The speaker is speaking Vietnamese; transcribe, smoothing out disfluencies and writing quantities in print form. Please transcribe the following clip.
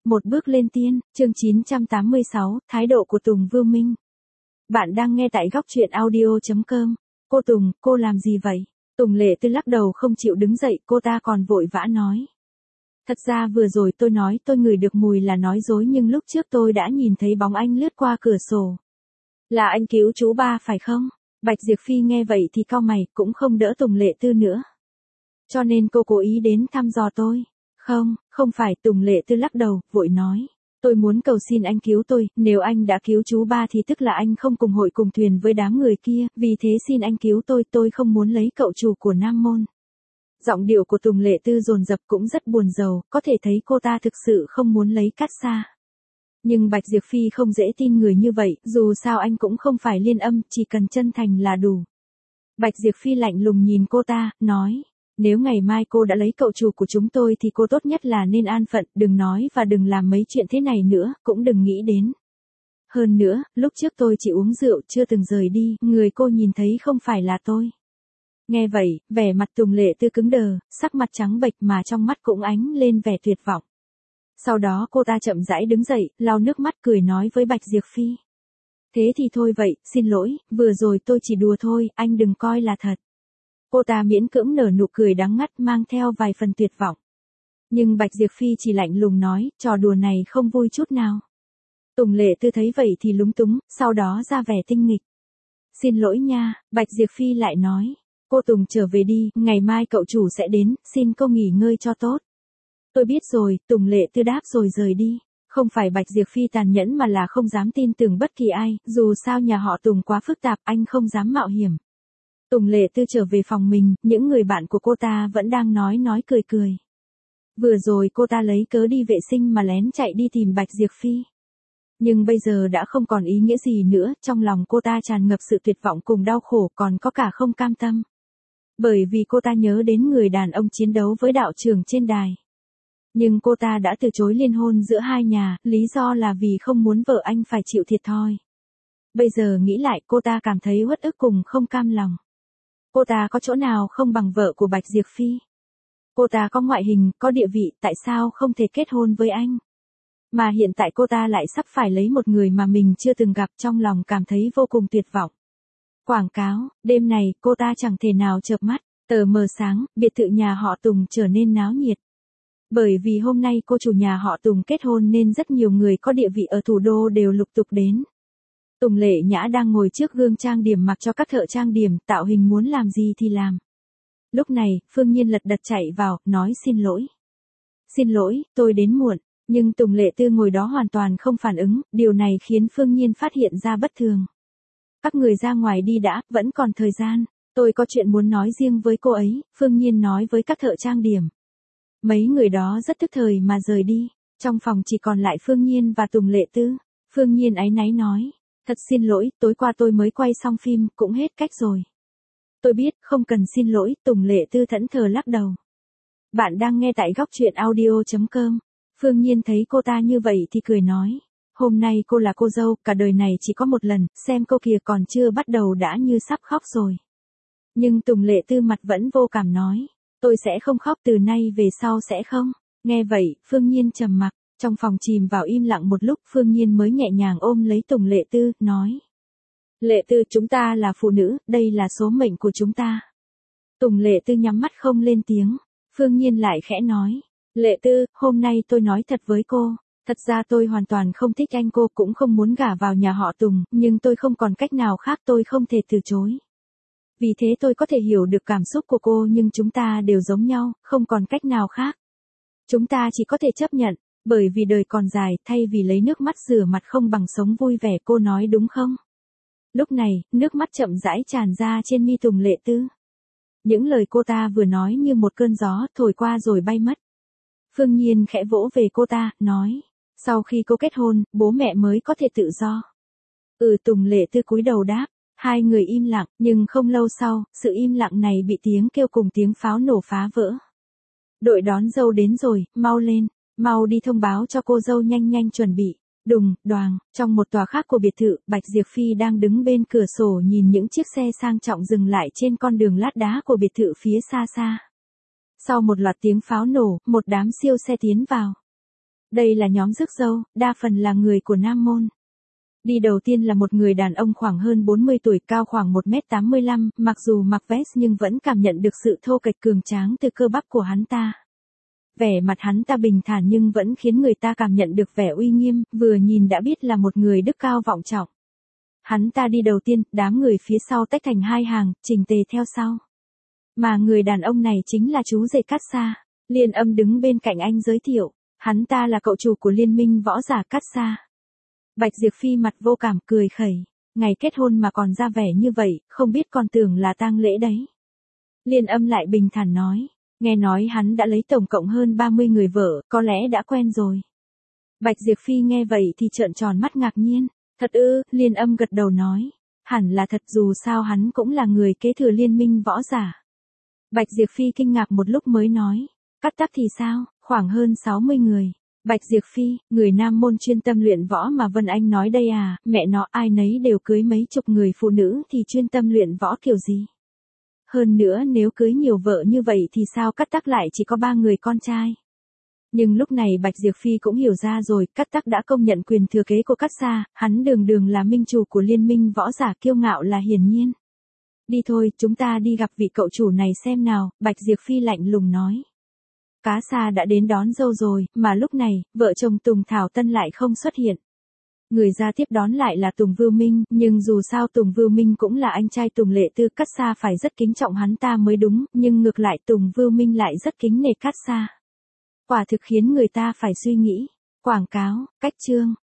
Một bước lên tiên, chương 986, thái độ của Tùng Vưu Minh. Bạn đang nghe tại góc truyện audio.com. Cô Tùng, cô làm gì vậy? Tùng Lệ Tư lắc đầu không chịu đứng dậy, cô ta còn vội vã nói. Thật ra vừa rồi tôi nói tôi ngửi được mùi là nói dối, nhưng lúc trước tôi đã nhìn thấy bóng anh lướt qua cửa sổ. Là anh cứu chú ba phải không? Bạch Diệp Phi nghe vậy thì cau mày, cũng không đỡ Tùng Lệ Tư nữa. Cho nên cô cố ý đến thăm dò tôi. Không phải, Tùng Lệ Tư lắc đầu, vội nói. Tôi muốn cầu xin anh cứu tôi, nếu anh đã cứu chú ba thì tức là anh không cùng hội cùng thuyền với đám người kia, vì thế xin anh cứu tôi không muốn lấy cậu chủ của Nam Môn. Giọng điệu của Tùng Lệ Tư dồn dập cũng rất buồn rầu, có thể thấy cô ta thực sự không muốn lấy Cát Sa. Nhưng Bạch Diệp Phi không dễ tin người như vậy, dù sao anh cũng không phải Liên Âm, chỉ cần chân thành là đủ. Bạch Diệp Phi lạnh lùng nhìn cô ta, nói. Nếu ngày mai cô đã lấy cậu chủ của chúng tôi thì cô tốt nhất là nên an phận, đừng nói và đừng làm mấy chuyện thế này nữa, cũng đừng nghĩ đến. Hơn nữa, lúc trước tôi chỉ uống rượu chưa từng rời đi, người cô nhìn thấy không phải là tôi. Nghe vậy, vẻ mặt Tùng Lệ Tư cứng đờ, sắc mặt trắng bệch mà trong mắt cũng ánh lên vẻ tuyệt vọng. Sau đó cô ta chậm rãi đứng dậy, lau nước mắt cười nói với Bạch Diệp Phi. Thế thì thôi vậy, xin lỗi, vừa rồi tôi chỉ đùa thôi, anh đừng coi là thật. Cô ta miễn cưỡng nở nụ cười đắng ngắt mang theo vài phần tuyệt vọng. Nhưng Bạch Diệp Phi chỉ lạnh lùng nói, trò đùa này không vui chút nào. Tùng Lệ Tư thấy vậy thì lúng túng, sau đó ra vẻ tinh nghịch. Xin lỗi nha, Bạch Diệp Phi lại nói. Cô Tùng trở về đi, ngày mai cậu chủ sẽ đến, xin cô nghỉ ngơi cho tốt. Tôi biết rồi, Tùng Lệ Tư đáp rồi rời đi. Không phải Bạch Diệp Phi tàn nhẫn mà là không dám tin tưởng bất kỳ ai, dù sao nhà họ Tùng quá phức tạp, anh không dám mạo hiểm. Tùng Lệ Tư trở về phòng mình, những người bạn của cô ta vẫn đang nói cười. Vừa rồi cô ta lấy cớ đi vệ sinh mà lén chạy đi tìm Bạch Diệp Phi. Nhưng bây giờ đã không còn ý nghĩa gì nữa, trong lòng cô ta tràn ngập sự tuyệt vọng cùng đau khổ, còn có cả không cam tâm. Bởi vì cô ta nhớ đến người đàn ông chiến đấu với đạo trưởng trên đài. Nhưng cô ta đã từ chối liên hôn giữa hai nhà, lý do là vì không muốn vợ anh phải chịu thiệt thòi. Bây giờ nghĩ lại cô ta cảm thấy uất ức cùng không cam lòng. Cô ta có chỗ nào không bằng vợ của Bạch Diệp Phi? Cô ta có ngoại hình, có địa vị, tại sao không thể kết hôn với anh? Mà hiện tại cô ta lại sắp phải lấy một người mà mình chưa từng gặp, trong lòng cảm thấy vô cùng tuyệt vọng. Quảng cáo, đêm này cô ta chẳng thể nào chợp mắt, tờ mờ sáng, biệt thự nhà họ Tùng trở nên náo nhiệt. Bởi vì hôm nay cô chủ nhà họ Tùng kết hôn nên rất nhiều người có địa vị ở thủ đô đều lục tục đến. Tùng Lệ Nhã đang ngồi trước gương trang điểm mặc cho các thợ trang điểm, tạo hình muốn làm gì thì làm. Lúc này, Phương Nhiên lật đật chạy vào, nói xin lỗi. Xin lỗi, tôi đến muộn, nhưng Tùng Lệ Tư ngồi đó hoàn toàn không phản ứng, điều này khiến Phương Nhiên phát hiện ra bất thường. Các người ra ngoài đi đã, vẫn còn thời gian, tôi có chuyện muốn nói riêng với cô ấy, Phương Nhiên nói với các thợ trang điểm. Mấy người đó rất tức thời mà rời đi, trong phòng chỉ còn lại Phương Nhiên và Tùng Lệ Tư. Phương Nhiên áy náy nói. Thật xin lỗi, tối qua tôi mới quay xong phim, cũng hết cách rồi. Tôi biết, không cần xin lỗi, Tùng Lệ Tư thẫn thờ lắc đầu. Bạn đang nghe tại góc truyện audio.com. Phương Nhiên thấy cô ta như vậy thì cười nói. Hôm nay cô là cô dâu, cả đời này chỉ có một lần, xem cô kìa còn chưa bắt đầu đã như sắp khóc rồi. Nhưng Tùng Lệ Tư mặt vẫn vô cảm nói. Tôi sẽ không khóc, từ nay về sau sẽ không. Nghe vậy, Phương Nhiên trầm mặc. Trong phòng chìm vào im lặng một lúc, Phương Nhiên mới nhẹ nhàng ôm lấy Tùng Lệ Tư, nói. Lệ Tư, chúng ta là phụ nữ, đây là số mệnh của chúng ta. Tùng Lệ Tư nhắm mắt không lên tiếng. Phương Nhiên lại khẽ nói. Lệ Tư, hôm nay tôi nói thật với cô. Thật ra tôi hoàn toàn không thích anh, cô cũng không muốn gả vào nhà họ Tùng, nhưng tôi không còn cách nào khác, tôi không thể từ chối. Vì thế tôi có thể hiểu được cảm xúc của cô, nhưng chúng ta đều giống nhau, không còn cách nào khác. Chúng ta chỉ có thể chấp nhận. Bởi vì đời còn dài, thay vì lấy nước mắt rửa mặt không bằng sống vui vẻ, cô nói đúng không? Lúc này, nước mắt chậm rãi tràn ra trên mi Tùng Lệ Tư. Những lời cô ta vừa nói như một cơn gió thổi qua rồi bay mất. Phương Nhiên khẽ vỗ về cô ta, nói. Sau khi cô kết hôn, bố mẹ mới có thể tự do. Tùng Lệ Tư cúi đầu đáp. Hai người im lặng, nhưng không lâu sau, sự im lặng này bị tiếng kêu cùng tiếng pháo nổ phá vỡ. Đội đón dâu đến rồi, mau lên. Mau đi thông báo cho cô dâu nhanh chuẩn bị. Đùng, đoàng, trong một tòa khác của biệt thự, Bạch Diệp Phi đang đứng bên cửa sổ nhìn những chiếc xe sang trọng dừng lại trên con đường lát đá của biệt thự phía xa xa. Sau một loạt tiếng pháo nổ, một đám siêu xe tiến vào. Đây là nhóm rước dâu, đa phần là người của Nam Môn. Đi đầu tiên là một người đàn ông khoảng hơn 40 tuổi, cao khoảng 1m85, mặc dù mặc vest nhưng vẫn cảm nhận được sự thô kệch cường tráng từ cơ bắp của hắn ta. Vẻ mặt hắn ta bình thản nhưng vẫn khiến người ta cảm nhận được vẻ uy nghiêm, vừa nhìn đã biết là một người đức cao vọng trọng. Hắn ta đi đầu tiên, đám người phía sau tách thành hai hàng, chỉnh tề theo sau. Mà người đàn ông này chính là chú rể Cát Sa. Liên Âm đứng bên cạnh anh giới thiệu, hắn ta là cậu chủ của liên minh võ giả Cát Sa. Bạch Diệp Phi mặt vô cảm cười khẩy, ngày kết hôn mà còn ra vẻ như vậy, không biết còn tưởng là tang lễ đấy. Liên Âm lại bình thản nói, nghe nói hắn đã lấy tổng cộng hơn 30 người vợ, có lẽ đã quen rồi. Bạch Diệp Phi nghe vậy thì trợn tròn mắt ngạc nhiên, thật ư? Liên Âm gật đầu nói, hẳn là thật, dù sao hắn cũng là người kế thừa liên minh võ giả. Bạch Diệp Phi kinh ngạc một lúc mới nói, Cát Tắc thì sao, khoảng hơn 60 người. Bạch Diệp Phi, người Nam Môn chuyên tâm luyện võ mà Vân Anh nói đây à, mẹ nó ai nấy đều cưới mấy chục người phụ nữ thì chuyên tâm luyện võ kiểu gì. Hơn nữa nếu cưới nhiều vợ như vậy thì sao Cát Tắc lại chỉ có 3 người con trai. Nhưng lúc này Bạch Diệp Phi cũng hiểu ra rồi, Cát Tắc đã công nhận quyền thừa kế của Cát Sa, hắn đường đường là minh chủ của liên minh võ giả, kiêu ngạo là hiển nhiên. Đi thôi, chúng ta đi gặp vị cậu chủ này xem nào, Bạch Diệp Phi lạnh lùng nói. Cát Sa đã đến đón dâu rồi, mà lúc này, vợ chồng Tùng Thảo Tân lại không xuất hiện. Người ra tiếp đón lại là Tùng Vưu Minh, nhưng dù sao Tùng Vưu Minh cũng là anh trai Tùng Lệ Tư, Cát Sa phải rất kính trọng hắn ta mới đúng, nhưng ngược lại Tùng Vưu Minh lại rất kính nể Cát Sa. Quả thực khiến người ta phải suy nghĩ. Quảng cáo, cách chương.